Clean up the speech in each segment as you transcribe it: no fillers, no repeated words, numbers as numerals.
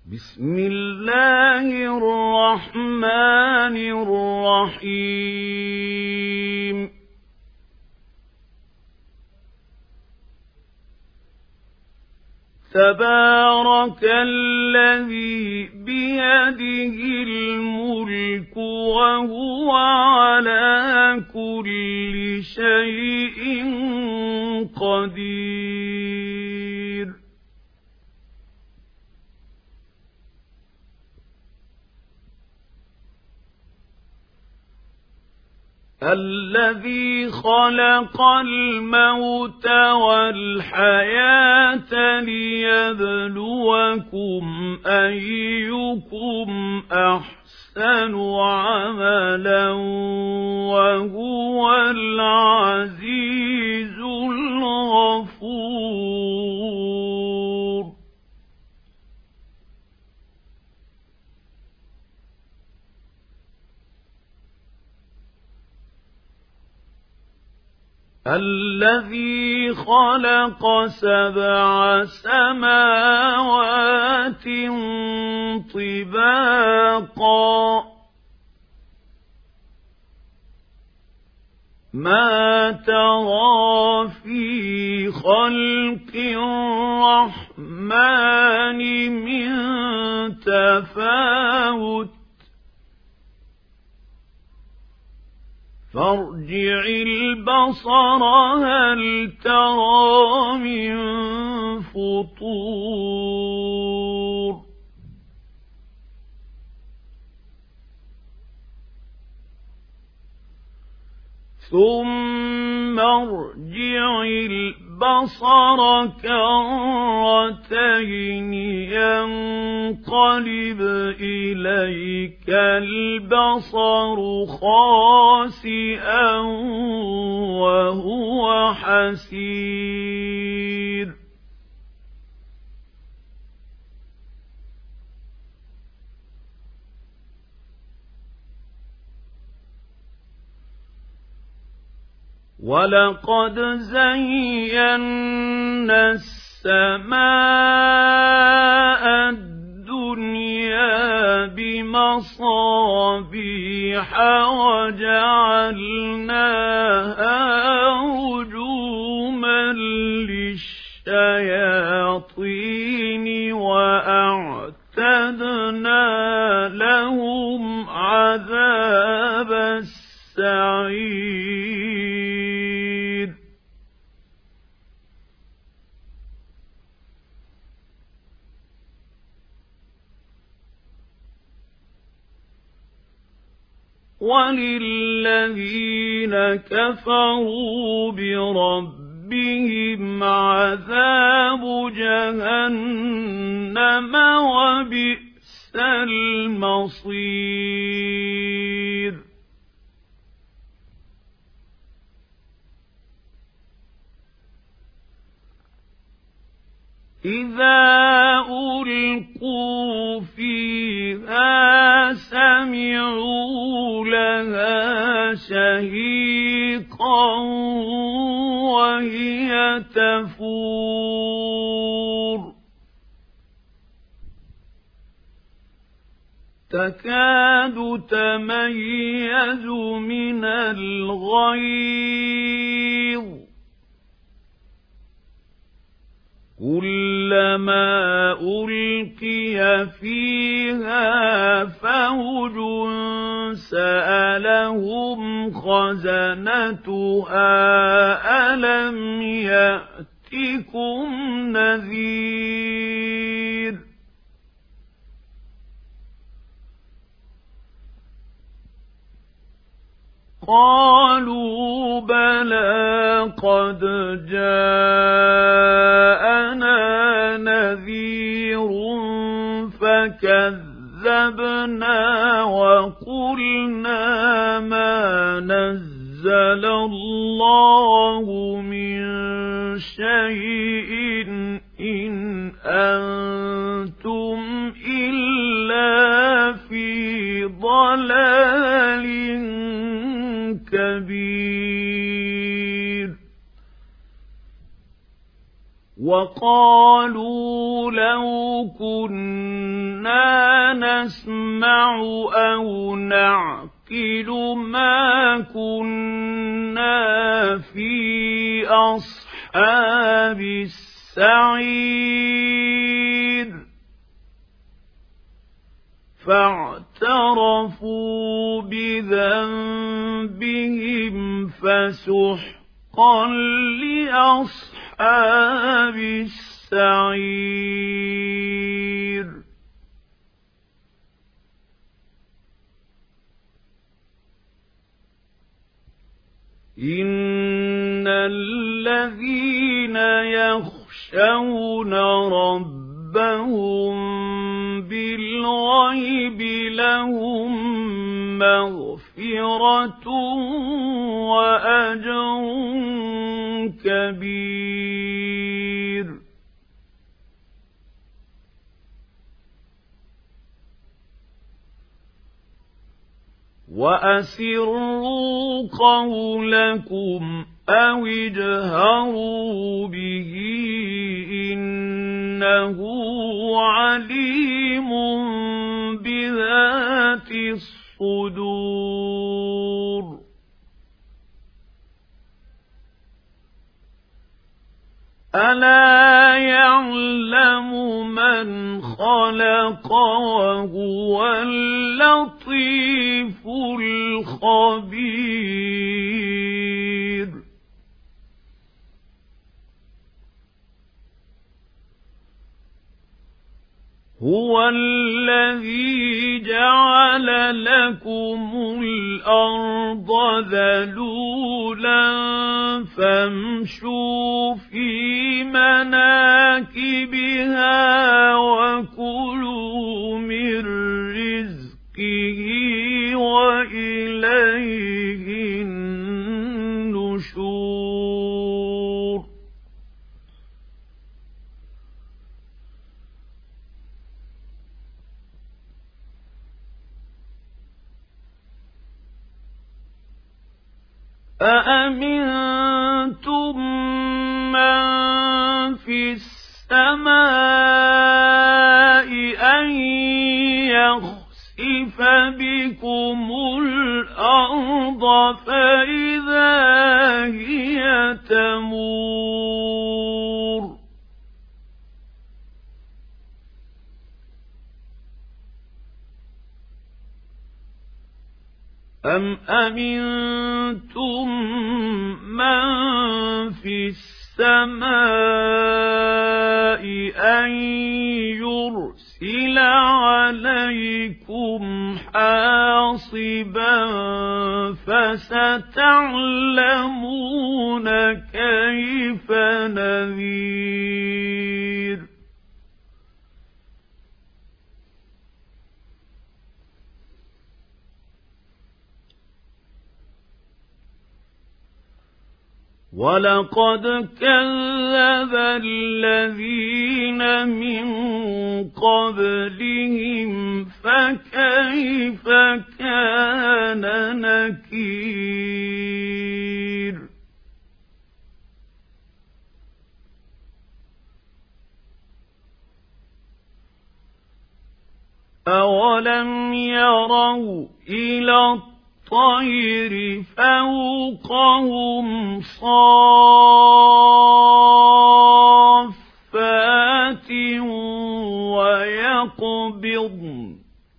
بسم الله الرحمن الرحيم تبارك الذي بيده الملك وهو على كل شيء قدير الذي خلق الموت والحياة ليبلوكم أيكم أحسن عملا وهو العزيز الغفور الذي خلق 7 سماوات طباقا ما ترى في خلق الرحمن من تفاوت فارجع البصر هل ترى من فطور ثم ارجع البصر كرتين ينقلب إليك البصر خاسئا وهو حسير ولقد زينا السماء الدنيا بمصابيح وجعلناها رجوما للشياطين وأعتدنا لهم عذاب السعير وللذين كفروا بربهم عذاب جهنم وبئس المصير إذا ألقوا فيها سمعوا لها شهيقا وهي تفور تكاد تميز من الغيظ كلما ألقي فيها فوج سألهم خزنتها ألم يأتكم نذير قالوا بلى قد جاءنا نذير فكذبنا وقلنا ما نزل الله من شيء إن أنتم إلا في ضلال كبير وقالوا لو كنا نسمع أو نعقل ما كنا في أصحاب السعير فاعترفوا بذنبهم فسحقا لأصحاب السعير إن الذين يخشون ربهم بالغيب لهم مغفرة وأجر كبير وأسروا قولكم أو اجهروا به إنه عليم بذات الصدور ألا يعلم من خلق وهو اللطيف الخبير هو الذي جعل لكم الأرض ذلولا فامشوا في مناكبها وكلوا من رزقه وإليه النشور أأمنتم من في السماء أن يخسف بكم الأرض فإذا هي تمور أم أمنتم من في السماء أن يرسل عليكم حاصبا فستعلمون كيف نذير ولقد كذب الذين من قبلهم فكيف كان نكير أولم يروا إلى الطير فوقهم صافات ويقبضن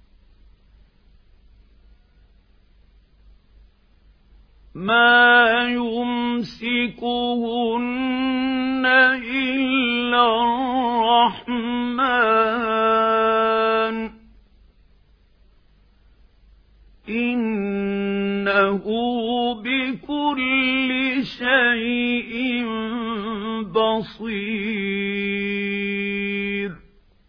ما يمسكهن إلا الرحمن إنه بكل شيء بصير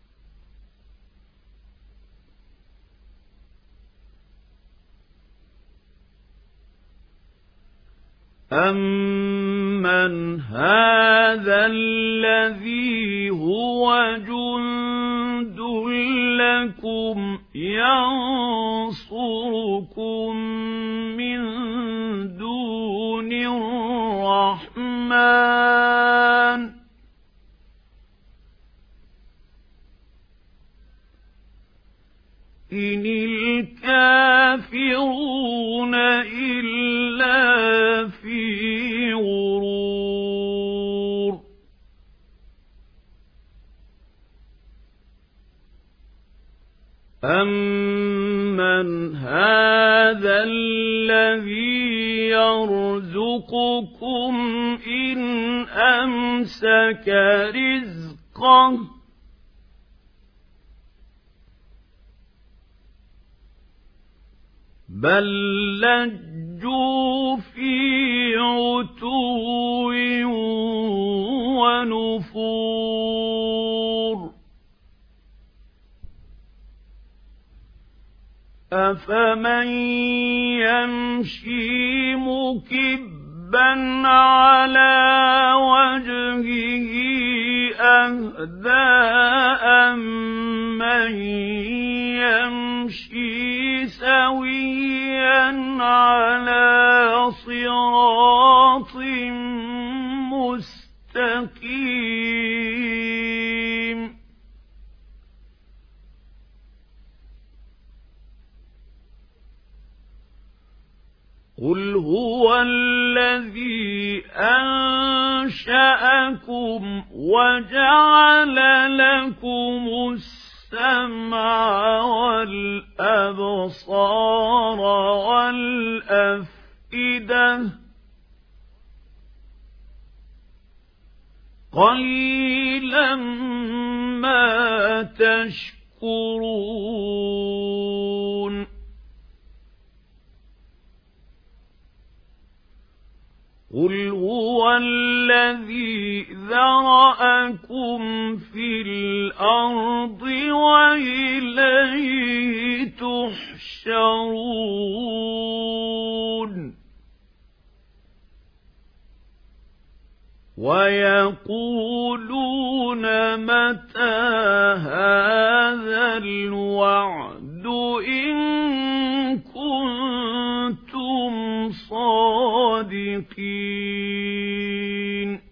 أَمَّنْ هَذَا الَّذِي هُوَ جُندٌ لَّكُمْ يَنصُرُكُم مِّن دُونِ الرَّحْمَٰنِ إن الكافرون إلا في غرور أمن هذا الذي يرزقكم إن أمسك رزقه بل لجوا في عتو ونفور أفمن يمشي مكبا على وجهه أهدى أمن يمشي سويا على صراط مستقيم قل هو الذي أنشأكم وجعل لكم السمع والأبصار والأفئدة قليلا ما تشكرون قل هو الذي ذرأكم في الأرض وإليه تحشرون ويقولون متى هذا الوعد إن كنتم صادقين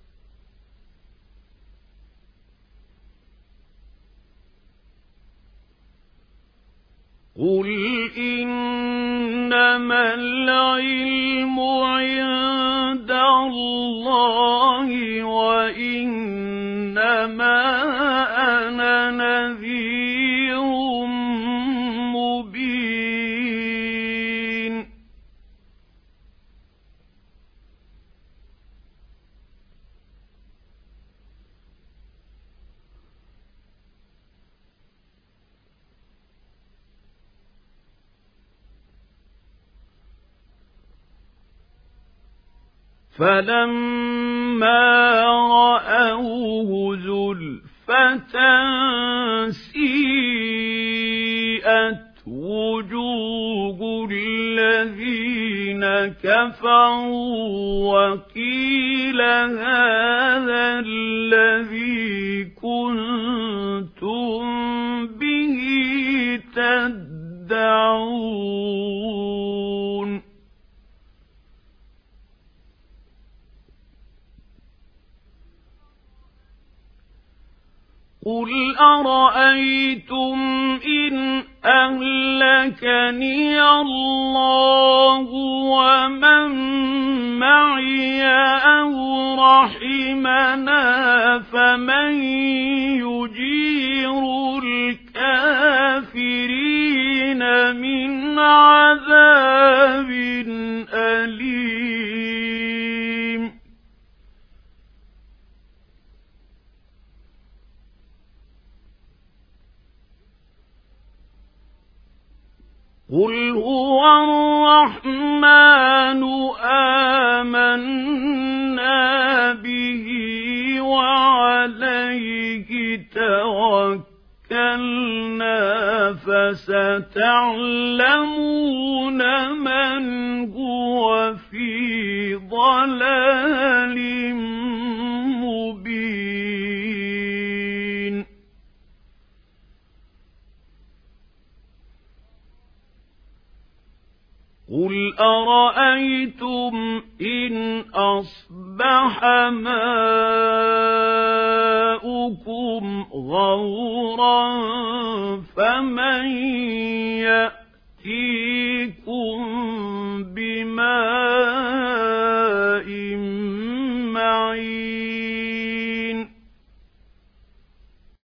قل إنما العلم عند الله وإنما أنا نذير مبين فلما رأوه زلفة سيئت وجوه الذين كفروا وقيل هذا الذي كنتم به تدعون قل أرأيتم إن أهلكني الله ومن معي أو رحمنا فمن يجير الكافرين من عذاب أليم قل هو الرحمن آمنا به وعليه توكلنا فستعلمون من هو في ضلال مبين قل أرأيتم إن أصبح ماؤكم غورا فمن يأتيكم بماء معين